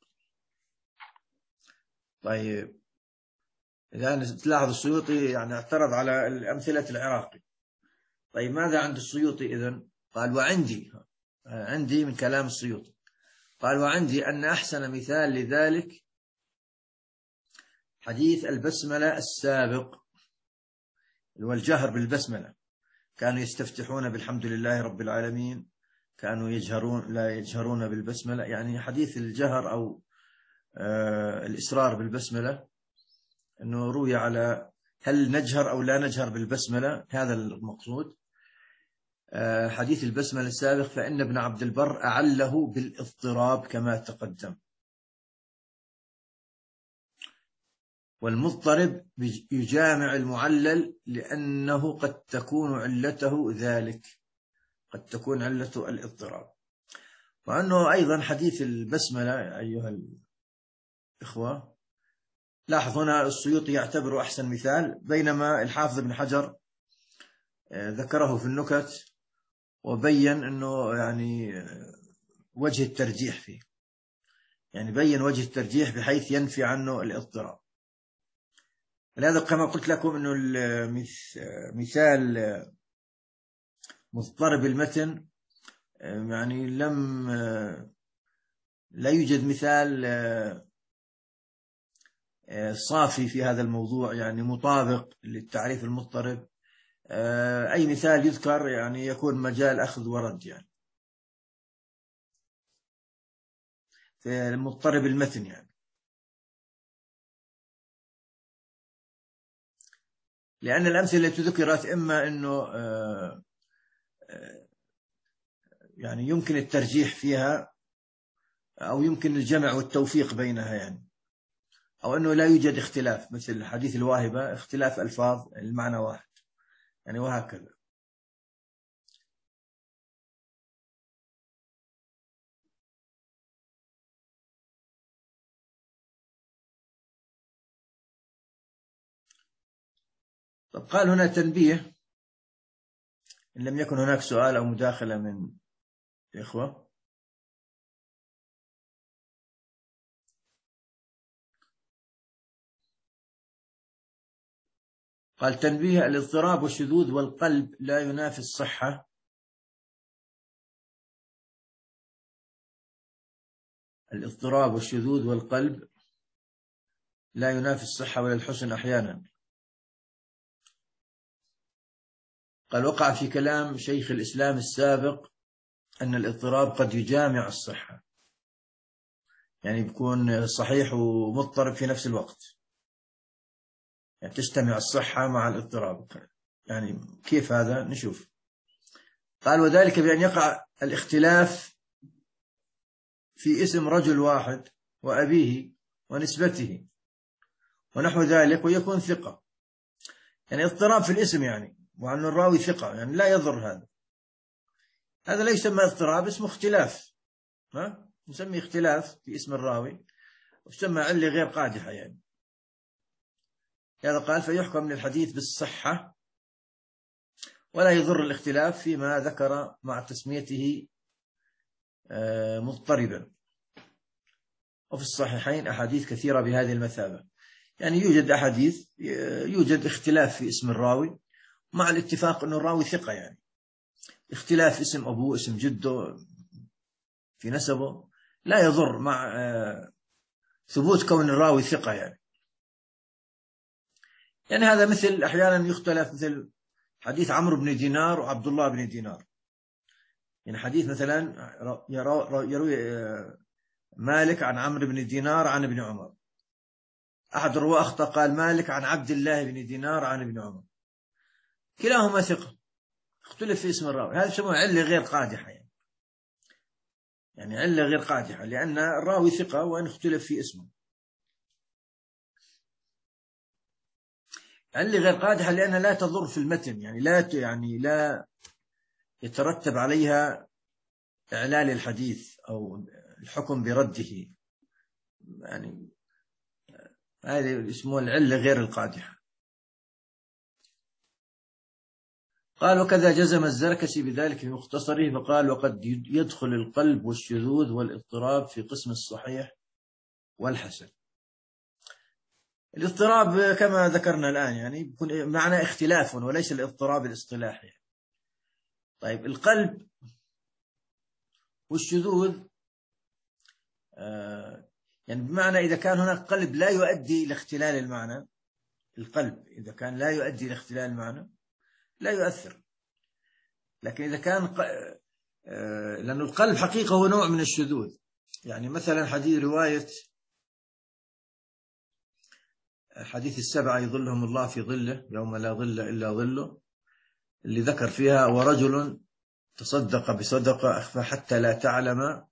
طيب، الآن تلاحظ السيوطي يعني اعترض على الأمثلة العراقي. طيب ماذا عند السيوطي إذن؟ قال وعندي، عندي من كلام السيوطي، قال وعندي أن أحسن مثال لذلك حديث البسملة السابق، والجهر بالبسملة، كانوا يستفتحون بالحمد لله رب العالمين، كانوا يجهرون لا يجهرون بالبسملة، يعني حديث الجهر أو آه الإسرار بالبسملة، أنه روي على هل نجهر أو لا نجهر بالبسملة، هذا المقصود. آه حديث البسملة السابق فإن ابن عبد البر أعله بالاضطراب كما تقدم، والمضطرب يجامع المعلل لأنه قد تكون علته ذلك، قد تكون علته الاضطراب. وأنه أيضا حديث البسملة أيها الإخوة، لاحظ هنا السيوطي يعتبره أحسن مثال، بينما الحافظ ابن حجر ذكره في النكت وبين أنه يعني وجه الترجيح فيه، يعني بين وجه الترجيح بحيث ينفي عنه الاضطراب. لهذا كما قلت لكم أنه المثال مضطرب المتن يعني لم لا يوجد مثال صافي في هذا الموضوع، يعني مطابق للتعريف المضطرب. أي مثال يذكر يعني يكون مجال أخذ ورد، يعني في مضطرب المتن، يعني لأن الأمثلة التي ذكرت إما أنه يعني يمكن الترجيح فيها أو يمكن الجمع والتوفيق بينها، يعني أو أنه لا يوجد اختلاف، مثل حديث الواهبة اختلاف ألفاظ المعنى واحد، يعني وهكذا. طب قال هنا تنبيه، إن لم يكن هناك سؤال أو مداخلة من الإخوة. قال تنبيه، الاضطراب والشذوذ والقلب لا ينافي الصحة، الاضطراب والشذوذ والقلب لا ينافي الصحة ولا الحسن أحيانا. قال وقع في كلام شيخ الإسلام السابق أن الاضطراب قد يجامع الصحة، يعني بيكون صحيح ومضطرب في نفس الوقت، يعني تجتمع الصحة مع الاضطراب. يعني كيف هذا؟ نشوف. قال وذلك بأن يقع الاختلاف في اسم رجل واحد وأبيه ونسبته ونحو ذلك ويكون ثقة، يعني اضطراب في الاسم يعني، وأن الراوي ثقة، يعني لا يضر هذا. هذا لا يسمى اضطراب، اسمه اختلاف، ها نسميه اختلاف في اسم الراوي، ويسمى علة غير قادحة يعني. هذا قال فيحكم للحديث بالصحة ولا يضر الاختلاف فيما ذكر مع تسميته مضطربا. وفي الصحيحين أحاديث كثيرة بهذه المثابة، يعني يوجد أحاديث يوجد اختلاف في اسم الراوي مع الاتفاق أن الراوي ثقة، يعني اختلاف اسم أبوه اسم جده في نسبه لا يضر مع ثبوت كون الراوي ثقة يعني. يعني هذا مثل أحيانا يختلف، مثل حديث عمرو بن دينار وعبد الله بن دينار، يعني حديث مثلا يروي مالك عن عمرو بن دينار عن ابن عمر، أحد الرواة أخطأ قال مالك عن عبد الله بن دينار عن ابن عمر، كلاهما ثقة، اختلف في اسم الراوي. هذا يسمونه علة غير قادحة يعني. يعني علة غير قادحة لأن الراوي ثقة وإن اختلف في اسمه. علة غير قادحة لأنها لا تضر في المتن، يعني لا يعني لا يترتب عليها إعلال الحديث أو الحكم برده، يعني هذه اسمه العلة غير القادحة. قال وكذا جزم الزركشي بذلك في مختصره فقال وقد يدخل القلب والشذوذ والاضطراب في قسم الصحيح والحسن. الاضطراب كما ذكرنا الآن يعني يكون معنى اختلاف وليس الاضطراب الاصطلاحي. طيب القلب والشذوذ آه يعني بمعنى إذا كان هناك قلب لا يؤدي إلى اختلال المعنى، القلب إذا كان لا يؤدي إلى اختلال المعنى لا يؤثر. لكن إذا كان ق... آه لأن القلب حقيقة هو نوع من الشذوذ، يعني مثلا حديث رواية حديث السبعة يظلهم الله في ظله يوم لا ظل إلا ظله، اللي ذكر فيها ورجل تصدق بصدقة أخفى حتى لا تعلم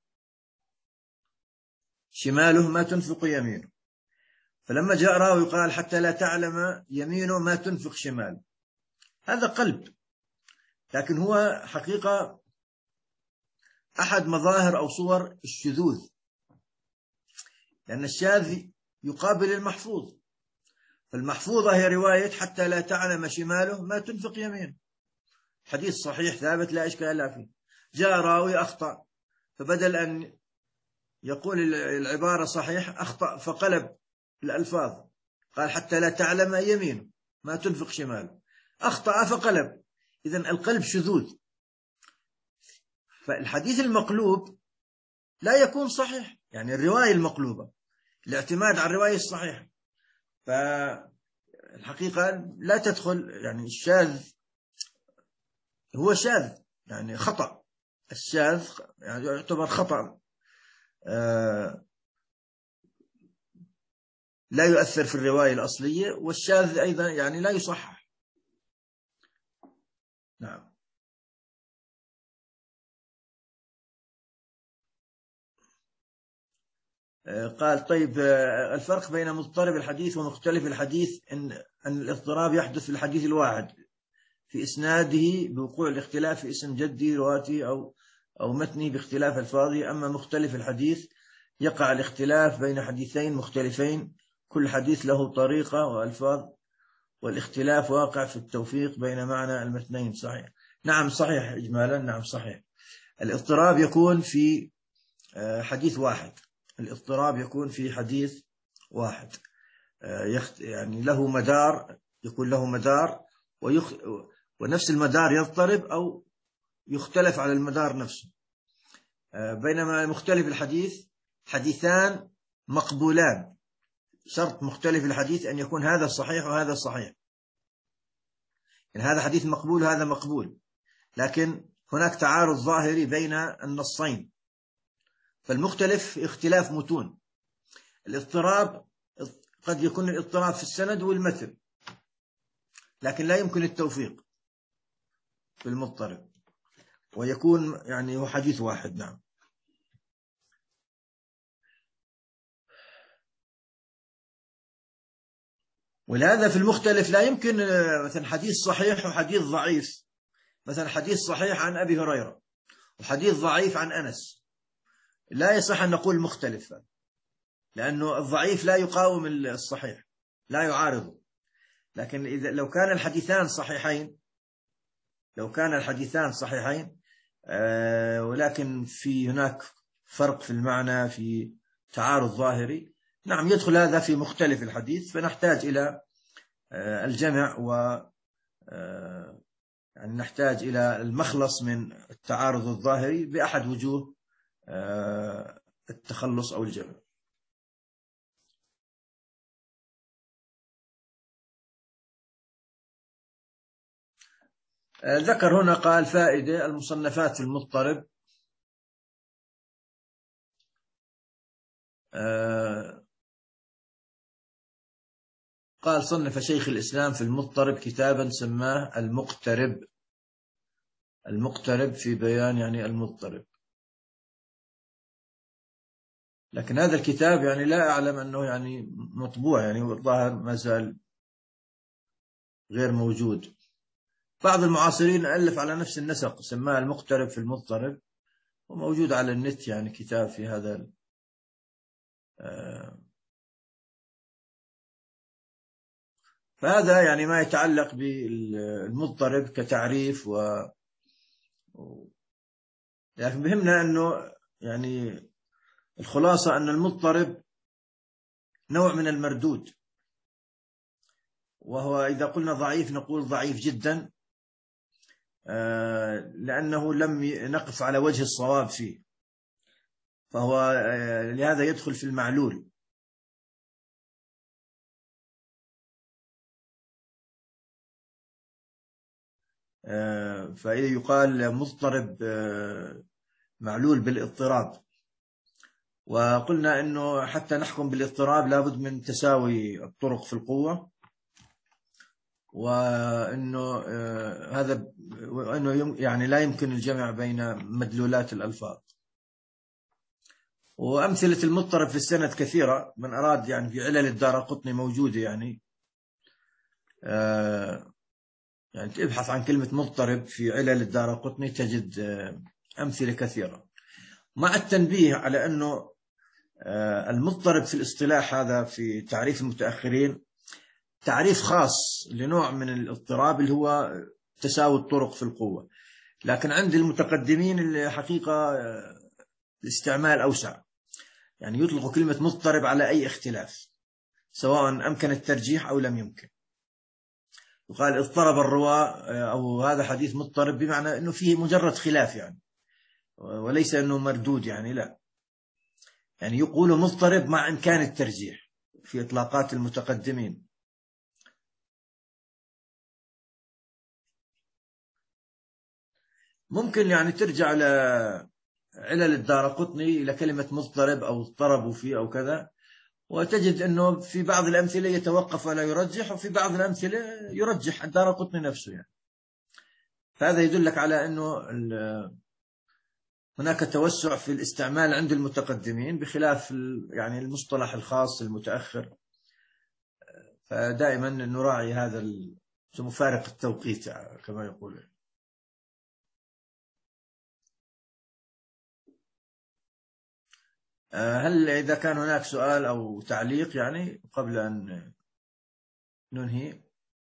شماله ما تنفق يمينه، فلما جاء راوي قال حتى لا تعلم يمينه ما تنفق شماله، هذا قلب، لكن هو حقيقة أحد مظاهر أو صور الشذوذ، لأن الشاذ يقابل المحفوظ، فالمحفوظة هي رواية حتى لا تعلم شماله ما تنفق يمينه، حديث صحيح ثابت لا إشكال فيه. جاء راوي أخطأ، فبدل أن يقول العبارة صحيح أخطأ فقلب الألفاظ، قال حتى لا تعلم يمينه ما تنفق شماله، أخطأ فقلب. إذن القلب شذوذ، فالحديث المقلوب لا يكون صحيح، يعني الرواية المقلوبة الاعتماد على الرواية الصحيحة، فالحقيقة لا تدخل، يعني الشاذ هو شاذ يعني خطأ، الشاذ يعني يعتبر خطأ آه لا يؤثر في الرواية الأصلية، والشاذ أيضا يعني لا يصحح. نعم. آه قال طيب آه الفرق بين مضطرب الحديث ومختلف الحديث إن, أن الاضطراب يحدث في الحديث الواحد في إسناده بوقوع الاختلاف في اسم جدي رواته أو أو متنه باختلاف الفاظه، أما مختلف الحديث يقع الاختلاف بين حديثين مختلفين كل حديث له طريقة وألفاظ، والاختلاف واقع في التوفيق بين معنى المتنين. صحيح، نعم صحيح إجمالا، نعم صحيح. الاضطراب يكون في حديث واحد، الاضطراب يكون في حديث واحد يعني له مدار، يكون له مدار ويخ... ونفس المدار يضطرب أو يختلف على المدار نفسه، بينما مختلف الحديث حديثان مقبولان، شرط مختلف الحديث أن يكون هذا صحيح وهذا صحيح، يعني هذا حديث مقبول وهذا مقبول، لكن هناك تعارض ظاهري بين النصين، فالمختلف اختلاف متون. الاضطراب قد يكون الاضطراب في السند والمتن، لكن لا يمكن التوفيق في المضطرب، ويكون يعني هو حديث واحد. نعم. ولهذا في المختلف لا يمكن مثلا حديث صحيح وحديث ضعيف، مثلا حديث صحيح عن أبي هريرة وحديث ضعيف عن أنس، لا يصح أن نقول مختلف، لأنه الضعيف لا يقاوم الصحيح، لا يعارضه. لكن إذا لو كان الحديثان صحيحين لو كان الحديثان صحيحين آه ولكن في هناك فرق في المعنى، في تعارض ظاهري، نعم يدخل هذا في مختلف الحديث، فنحتاج إلى آه الجمع و آه يعني نحتاج إلى المخلص من التعارض الظاهري بأحد وجوه آه التخلص أو الجمع. آه ذكر هنا قال فائدة المصنفات في المضطرب. آه قال صنف شيخ الإسلام في المضطرب كتابا سماه المقترب المقترب في بيان يعني المضطرب. لكن هذا الكتاب يعني لا أعلم أنه يعني مطبوع، يعني الظاهر ما زال غير موجود. بعض المعاصرين ألف على نفس النسق سماه المقترب في المضطرب، وموجود على النت يعني كتاب في هذا. فهذا يعني ما يتعلق بالمضطرب كتعريف و لكن بهمنا أنه يعني الخلاصة أن المضطرب نوع من المردود، وهو إذا قلنا ضعيف نقول ضعيف جدا لأنه لم نقف على وجه الصواب فيه، فهو لهذا يدخل في المعلول. فإذا يقال مضطرب معلول بالاضطراب. وقلنا أنه حتى نحكم بالاضطراب لابد من تساوي الطرق في القوة، وأنه هذا وأنه يعني لا يمكن الجمع بين مدلولات الألفاظ. وأمثلة المضطرب في السند كثيرة، من أراد يعني في علل الدارقطني موجودة، يعني آه يعني ابحث عن كلمة مضطرب في علل الدارقطني تجد آه أمثلة كثيرة، مع التنبيه على أنه آه المضطرب في الاصطلاح هذا في تعريف المتأخرين تعريف خاص لنوع من الاضطراب اللي هو تساوي الطرق في القوة، لكن عند المتقدمين الحقيقة الاستعمال أوسع، يعني يطلق كلمة مضطرب على أي اختلاف سواء أمكن الترجيح أو لم يمكن. يقال اضطرب الرواة أو هذا حديث مضطرب بمعنى أنه فيه مجرد خلاف يعني، وليس أنه مردود يعني، لا، يعني يقول مضطرب مع إمكان الترجيح في إطلاقات المتقدمين. ممكن يعني ترجع لعلل الدارقطني إلى كلمة مضطرب أو اضطربوا فيه أو كذا، وتجد أنه في بعض الأمثلة يتوقف ولا يرجح، وفي بعض الأمثلة يرجح الدارقطني نفسه يعني. فهذا يدلك على أنه هناك توسع في الاستعمال عند المتقدمين بخلاف يعني المصطلح الخاص المتأخر. فدائما نراعي هذا مفارق التوقيت كما يقول. هل إذا كان هناك سؤال أو تعليق يعني قبل أن ننهي؟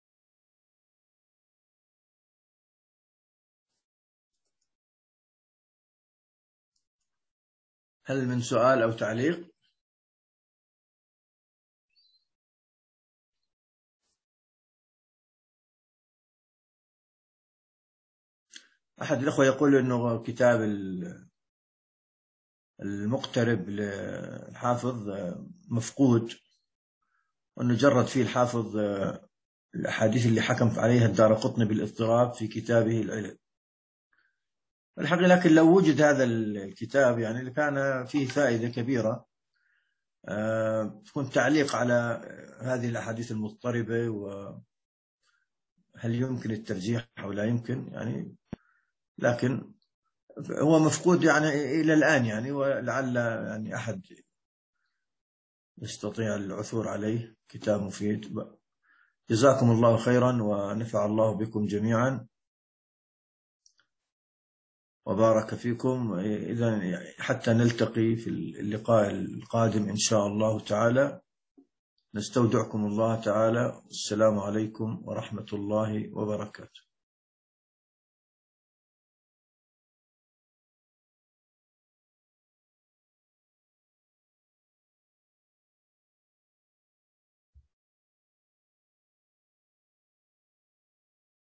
هل من سؤال أو تعليق؟ أحد الأخوة يقول أنه كتاب المقترب للحافظ مفقود، وأنه جرد فيه الحافظ الأحاديث اللي حكم عليها الدارقطني بالاضطراب في كتابه العلل. الحقيقة لكن لو وجد هذا الكتاب يعني لكان فيه فائدة كبيرة، تكون تعليق على هذه الأحاديث المضطربة، وهل يمكن الترجيح أو لا يمكن يعني. لكن هو مفقود يعني إلى الآن يعني، ولعل يعني أحد يستطيع العثور عليه. كتاب مفيد. جزاكم الله خيرا ونفع الله بكم جميعا وبارك فيكم. إذا حتى نلتقي في اللقاء القادم إن شاء الله تعالى، نستودعكم الله تعالى. السلام عليكم ورحمة الله وبركاته.